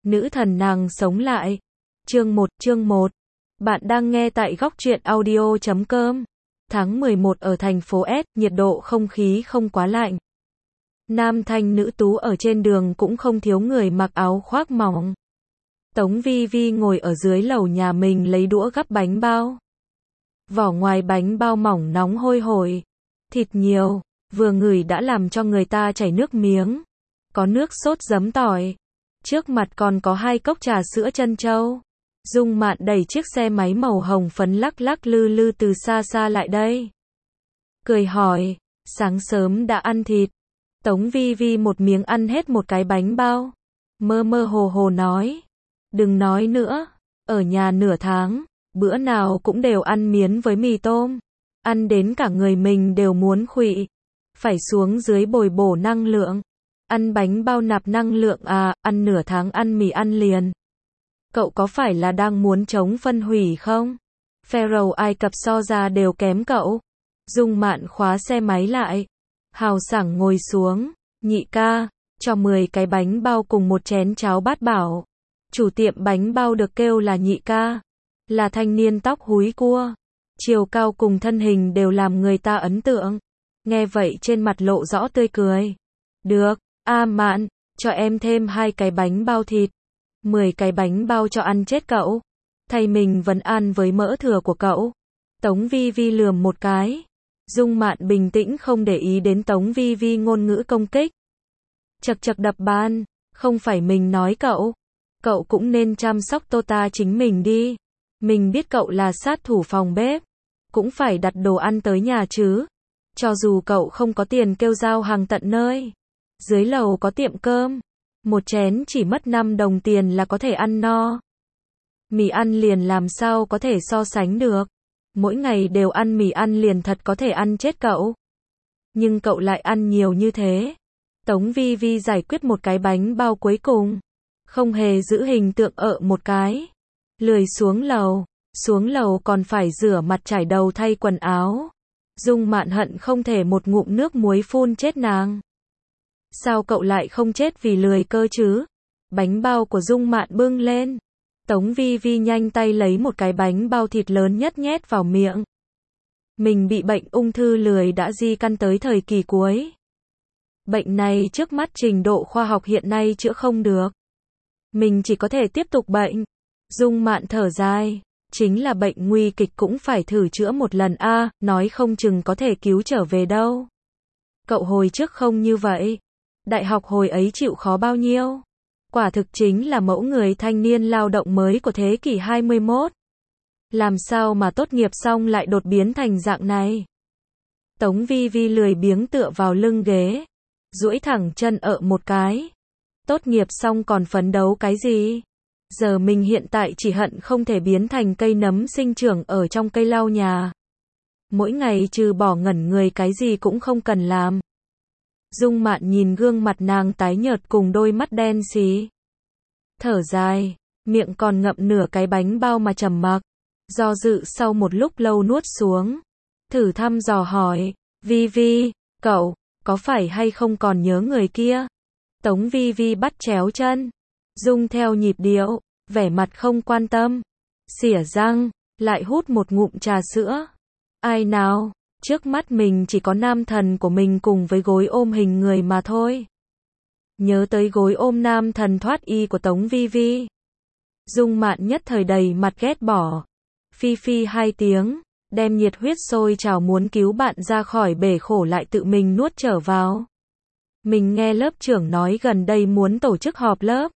Nữ thần nàng sống lại. Chương 1. Bạn đang nghe tại góc truyện audio.com. Tháng 11 ở thành phố S, nhiệt độ không khí không quá lạnh. Nam thanh nữ tú ở trên đường cũng không thiếu người mặc áo khoác mỏng. Tống Vi Vi ngồi ở dưới lầu nhà mình lấy đũa gắp bánh bao. Vỏ ngoài bánh bao mỏng nóng hôi hổi. Thịt nhiều, vừa ngửi đã làm cho người ta chảy nước miếng. Có nước sốt giấm tỏi. Trước mặt còn có 2 cốc trà sữa trân châu. Dung Mạn đẩy chiếc xe máy màu hồng phấn lắc lắc lư lư từ xa xa lại đây. Cười hỏi, sáng sớm đã ăn thịt. Tống Vi Vi một miếng ăn hết một cái bánh bao. Mơ mơ hồ hồ nói. Đừng nói nữa, ở nhà nửa tháng, bữa nào cũng đều ăn miến với mì tôm. Ăn đến cả người mình đều muốn khuỵu. Phải xuống dưới bồi bổ năng lượng. Ăn bánh bao nạp năng lượng à, ăn nửa tháng ăn mì ăn liền. Cậu có phải là đang muốn chống phân hủy không? Pharaoh Ai Cập so ra đều kém cậu. Dung Mạn khóa xe máy lại. Hào sảng ngồi xuống. Nhị ca, cho 10 cái bánh bao cùng một chén cháo bát bảo. Chủ tiệm bánh bao được kêu là nhị ca. Là thanh niên tóc húi cua. Chiều cao cùng thân hình đều làm người ta ấn tượng. Nghe vậy trên mặt lộ rõ tươi cười. Được, a Mạn, cho em thêm 2 cái bánh bao thịt. 10 cái bánh bao cho ăn chết cậu. Thay mình vấn an với mỡ thừa của cậu. Tống Vi Vi lườm một cái. Dung Mạn bình tĩnh không để ý đến Tống Vi Vi ngôn ngữ công kích. Chật chật đập bàn. Không phải mình nói cậu. Cậu cũng nên chăm sóc Tota chính mình đi. Mình biết cậu là sát thủ phòng bếp. Cũng phải đặt đồ ăn tới nhà chứ. Cho dù cậu không có tiền kêu giao hàng tận nơi. Dưới lầu có tiệm cơm. Một chén chỉ mất 5 đồng tiền là có thể ăn no. Mì ăn liền làm sao có thể so sánh được. Mỗi ngày đều ăn mì ăn liền thật có thể ăn chết cậu. Nhưng cậu lại ăn nhiều như thế. Tống Vi Vi giải quyết một cái bánh bao cuối cùng. Không hề giữ hình tượng một cái. Lười xuống lầu. Xuống lầu còn phải rửa mặt trải đầu thay quần áo. Dung Mạn hận không thể một ngụm nước muối phun chết nàng. Sao cậu lại không chết vì lười cơ chứ? Bánh bao của Dung Mạn bưng lên. Tống Vi Vi nhanh tay lấy một cái bánh bao thịt lớn nhất nhét vào miệng. Mình bị bệnh ung thư lười đã di căn tới thời kỳ cuối. Bệnh này trước mắt trình độ khoa học hiện nay chữa không được. Mình chỉ có thể tiếp tục bệnh. Dung Mạn thở dài. Chính là bệnh nguy kịch cũng phải thử chữa một lần a, nói không chừng có thể cứu trở về đâu. Cậu hồi trước không như vậy. Đại học hồi ấy chịu khó bao nhiêu. Quả thực chính là mẫu người thanh niên lao động mới của thế kỷ 21. Làm sao mà tốt nghiệp xong lại đột biến thành dạng này. Tống Vi Vi lười biếng tựa vào lưng ghế. Duỗi thẳng chân một cái. Tốt nghiệp xong còn phấn đấu cái gì? Giờ mình hiện tại chỉ hận không thể biến thành cây nấm sinh trưởng ở trong cây lau nhà. Mỗi ngày trừ bỏ ngẩn người cái gì cũng không cần làm. Dung Mạn nhìn gương mặt nàng tái nhợt cùng đôi mắt đen xí. Thở dài, miệng còn ngậm nửa cái bánh bao mà trầm mặc. Do dự sau một lúc lâu nuốt xuống. Thử thăm dò hỏi, Vi Vi, cậu, có phải hay không còn nhớ người kia? Tống Vi Vi bắt chéo chân. Dung theo nhịp điệu, vẻ mặt không quan tâm. Xỉa răng, lại hút một ngụm trà sữa. Ai nào? Trước mắt mình chỉ có nam thần của mình cùng với gối ôm hình người mà thôi. Nhớ tới gối ôm nam thần thoát y của Tống Vi Vi. Dung Mạn nhất thời đầy mặt ghét bỏ. Phi phi 2 tiếng, đem nhiệt huyết sôi trào muốn cứu bạn ra khỏi bể khổ lại tự mình nuốt trở vào. Mình nghe lớp trưởng nói gần đây muốn tổ chức họp lớp.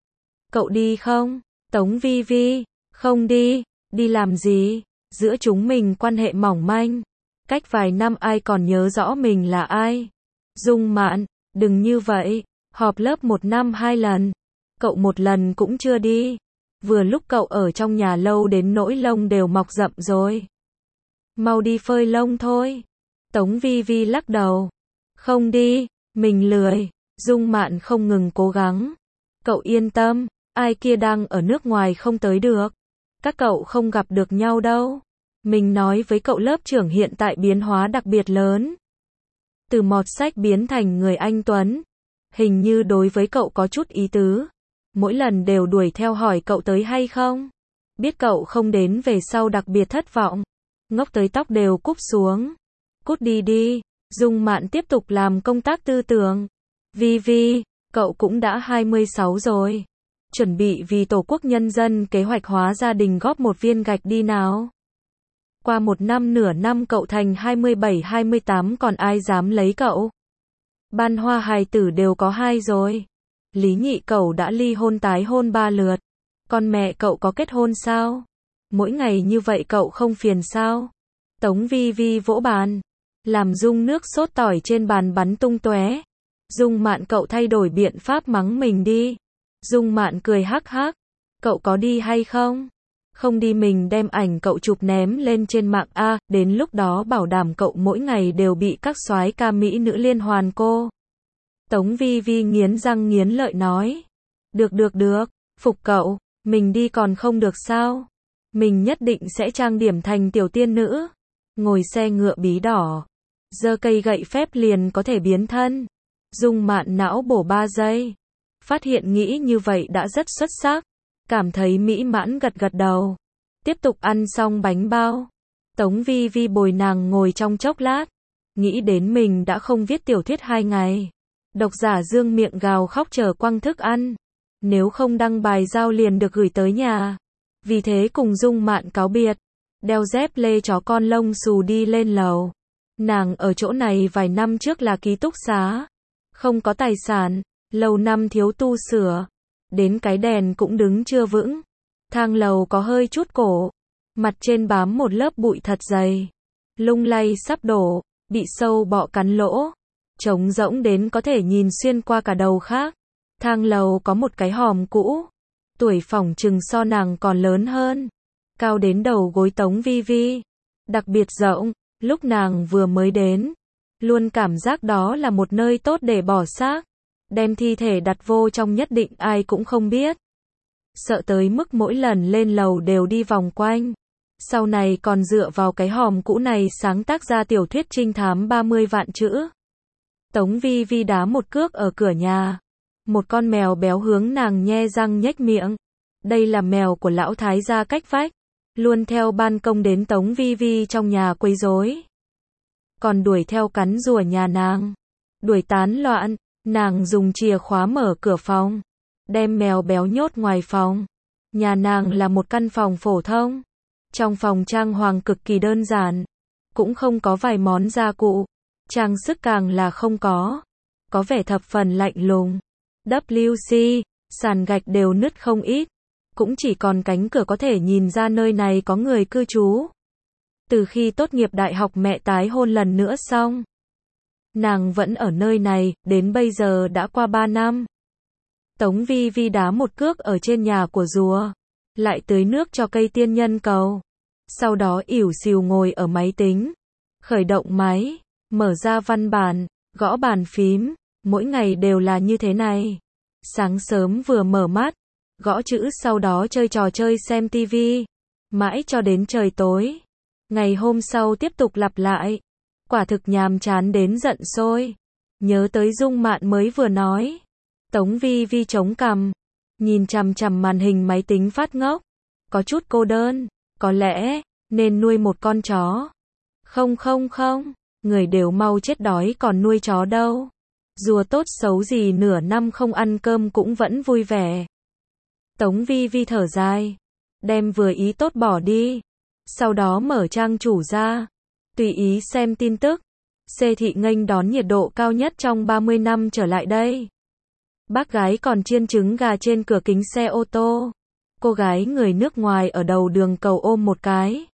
Cậu đi không? Tống Vi Vi, không đi, đi làm gì? Giữa chúng mình quan hệ mỏng manh. Cách vài năm ai còn nhớ rõ mình là ai? Dung Mạn, đừng như vậy, họp lớp 1 năm 2 lần. Cậu 1 lần cũng chưa đi. Vừa lúc cậu ở trong nhà lâu đến nỗi lông đều mọc rậm rồi. Mau đi phơi lông thôi. Tống Vi Vi lắc đầu. Không đi, mình lười. Dung Mạn không ngừng cố gắng. Cậu yên tâm, ai kia đang ở nước ngoài không tới được. Các cậu không gặp được nhau đâu. Mình nói với cậu lớp trưởng hiện tại biến hóa đặc biệt lớn. Từ mọt sách biến thành người anh tuấn. Hình như đối với cậu có chút ý tứ. mỗi lần đều đuổi theo hỏi cậu tới hay không. Biết cậu không đến về sau đặc biệt thất vọng. Ngốc tới tóc đều cúp xuống. Cút đi đi. Dung Mạn tiếp tục làm công tác tư tưởng. Vi Vi, cậu cũng đã 26 rồi. Chuẩn bị vì Tổ quốc Nhân dân kế hoạch hóa gia đình góp một viên gạch đi nào. Qua một năm nửa năm cậu thành 27-28 còn ai dám lấy cậu. Ban Hoa hài tử đều có 2 rồi. Lý Nhị cậu đã ly hôn tái hôn 3 lượt. Con mẹ cậu có kết hôn sao? Mỗi ngày như vậy cậu không phiền sao? Tống Vi Vi vỗ bàn. Làm dung nước sốt tỏi trên bàn bắn tung tóe. Dung Mạn cậu thay đổi biện pháp mắng mình đi. Dung Mạn cười hắc hắc. Cậu có đi hay không? Không đi mình đem ảnh cậu chụp ném lên trên mạng A, đến lúc đó bảo đảm cậu mỗi ngày đều bị các soái ca mỹ nữ liên hoàn cô. Tống Vi Vi nghiến răng nghiến lợi nói. Được, phục cậu, mình đi còn không được sao? Mình nhất định sẽ trang điểm thành tiểu tiên nữ. Ngồi xe ngựa bí đỏ. Giơ cây gậy phép liền có thể biến thân. Dung Mạn não bổ 3 giây. Phát hiện nghĩ như vậy đã rất xuất sắc. Cảm thấy mỹ mãn gật gật đầu. Tiếp tục ăn xong bánh bao. Tống Vi Vi bồi nàng ngồi trong chốc lát. Nghĩ đến mình đã không viết tiểu thuyết 2 ngày. Độc giả Dương miệng gào khóc chờ quăng thức ăn. Nếu không đăng bài giao liền được gửi tới nhà. Vì thế cùng Dung Mạn cáo biệt. Đeo dép lê chó con lông xù đi lên lầu. Nàng ở chỗ này vài năm trước là ký túc xá. Không có tài sản. Lầu năm thiếu tu sửa. Đến cái đèn cũng đứng chưa vững. Thang lầu có hơi chút cổ. Mặt trên bám một lớp bụi thật dày. Lung lay sắp đổ. Bị sâu bọ cắn lỗ. Trống rỗng đến có thể nhìn xuyên qua cả đầu khác. Thang lầu có một cái hòm cũ. Tuổi phỏng chừng so nàng còn lớn hơn. Cao đến đầu gối Tống Vi Vi. Đặc biệt rộng. Lúc nàng vừa mới đến. Luôn cảm giác đó là một nơi tốt để bỏ xác. Đem thi thể đặt vô trong nhất định ai cũng không biết. Sợ tới mức mỗi lần lên lầu đều đi vòng quanh. Sau này còn dựa vào cái hòm cũ này sáng tác ra tiểu thuyết trinh thám 30 vạn chữ. Tống Vi Vi đá một cước ở cửa nhà. Một con mèo béo hướng nàng nhe răng nhếch miệng. Đây là mèo của lão thái gia cách vách. Luôn theo ban công đến Tống Vi Vi trong nhà quấy rối. Còn đuổi theo cắn rùa nhà nàng. Đuổi tán loạn. Nàng dùng chìa khóa mở cửa phòng. Đem mèo béo nhốt ngoài phòng. Nhà nàng là một căn phòng phổ thông. Trong phòng trang hoàng cực kỳ đơn giản. Cũng không có vài món gia cụ. Trang sức càng là không có. Có vẻ thập phần lạnh lùng. WC, sàn gạch đều nứt không ít. Cũng chỉ còn cánh cửa có thể nhìn ra nơi này có người cư trú. Từ khi tốt nghiệp đại học mẹ tái hôn lần nữa xong. Nàng vẫn ở nơi này, đến bây giờ đã qua 3 năm. Tống Vi Vi đá một cước ở trên nhà của rùa. Lại tưới nước cho cây tiên nhân cầu. Sau đó ỉu xìu ngồi ở máy tính. Khởi động máy. Mở ra văn bản. Gõ bàn phím. Mỗi ngày đều là như thế này. Sáng sớm vừa mở mắt. Gõ chữ sau đó chơi trò chơi xem tivi. Mãi cho đến trời tối. Ngày hôm sau tiếp tục lặp lại. Quả thực nhàm chán đến giận sôi. Nhớ tới Dung Mạn mới vừa nói. Tống Vi Vi chống cằm. Nhìn chằm chằm màn hình máy tính phát ngốc. Có chút cô đơn. Có lẽ, nên nuôi một con chó. Không. Người đều mau chết đói còn nuôi chó đâu. Rùa tốt xấu gì nửa năm không ăn cơm cũng vẫn vui vẻ. Tống Vi Vi thở dài. Đem vừa ý tốt bỏ đi. Sau đó mở trang chủ ra. Tùy ý xem tin tức. Xê thị nghênh đón nhiệt độ cao nhất trong 30 năm trở lại đây. Bác gái còn chiên trứng gà trên cửa kính xe ô tô. Cô gái người nước ngoài ở đầu đường cầu ôm một cái.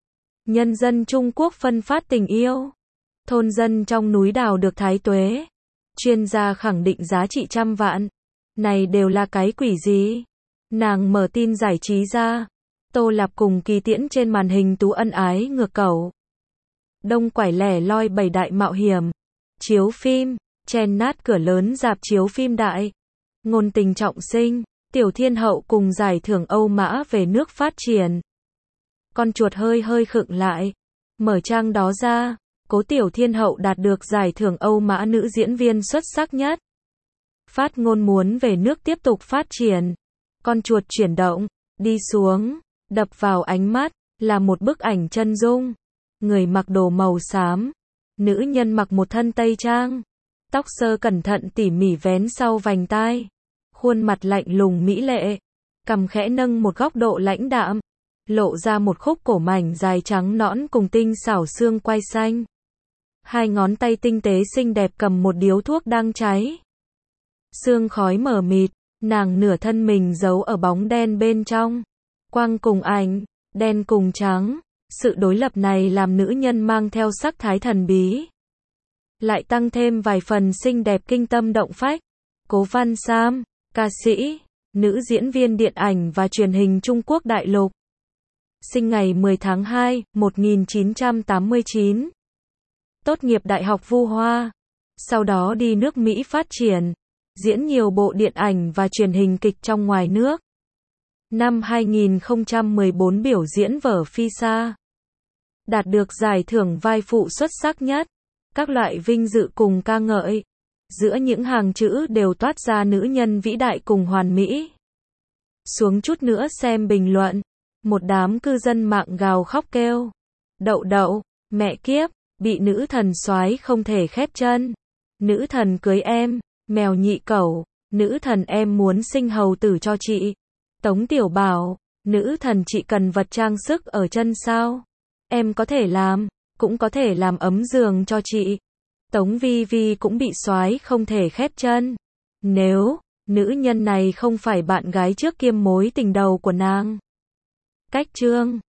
Nhân dân Trung Quốc phân phát tình yêu. Thôn dân trong núi đào được thái tuế. Chuyên gia khẳng định giá trị trăm vạn. Này đều là cái quỷ gì? Nàng mở tin giải trí ra. Tô Lạp cùng Kỳ Tiễn trên màn hình tú ân ái ngược cẩu. Đông quải lẻ loi 7 đại mạo hiểm. Chiếu phim, chen nát cửa lớn rạp chiếu phim đại. Ngôn tình trọng sinh, Tiểu Thiên Hậu cùng giải thưởng Âu Mã về nước phát triển. Con chuột hơi khựng lại. Mở trang đó ra, Cố Tiểu Thiên Hậu đạt được giải thưởng Âu Mã nữ diễn viên xuất sắc nhất. Phát ngôn muốn về nước tiếp tục phát triển. Con chuột chuyển động, đi xuống, đập vào ánh mắt, là một bức ảnh chân dung. Người mặc đồ màu xám. Nữ nhân mặc một thân tây trang. Tóc sơ cẩn thận tỉ mỉ vén sau vành tai. Khuôn mặt lạnh lùng mỹ lệ. Cằm khẽ nâng một góc độ lãnh đạm. Lộ ra một khúc cổ mảnh dài trắng nõn cùng tinh xảo xương quai xanh. Hai ngón tay tinh tế xinh đẹp cầm một điếu thuốc đang cháy. Sương khói mờ mịt, nàng nửa thân mình giấu ở bóng đen bên trong. Quang cùng ảnh, đen cùng trắng. Sự đối lập này làm nữ nhân mang theo sắc thái thần bí. Lại tăng thêm vài phần xinh đẹp kinh tâm động phách. Cố Văn Sam, ca sĩ, nữ diễn viên điện ảnh và truyền hình Trung Quốc đại lục. Sinh ngày 10 tháng 2, 1989. Tốt nghiệp Đại học Vu Hoa. Sau đó đi nước Mỹ phát triển. Diễn nhiều bộ điện ảnh và truyền hình kịch trong ngoài nước. Năm 2014 biểu diễn vở Phi Sa. Đạt được giải thưởng vai phụ xuất sắc nhất. Các loại vinh dự cùng ca ngợi. Giữa những hàng chữ đều toát ra nữ nhân vĩ đại cùng hoàn mỹ. Xuống chút nữa xem bình luận. Một đám cư dân mạng gào khóc kêu. Đậu đậu, mẹ kiếp, bị nữ thần soái không thể khép chân. Nữ thần cưới em, mèo nhị cẩu, nữ thần em muốn sinh hầu tử cho chị. Tống Tiểu Bảo, nữ thần chị cần vật trang sức ở chân sao? Em có thể làm, cũng có thể làm ấm giường cho chị. Tống Vi Vi cũng bị soái không thể khép chân. Nếu, nữ nhân này không phải bạn gái trước kiêm mối tình đầu của nàng. Cách chương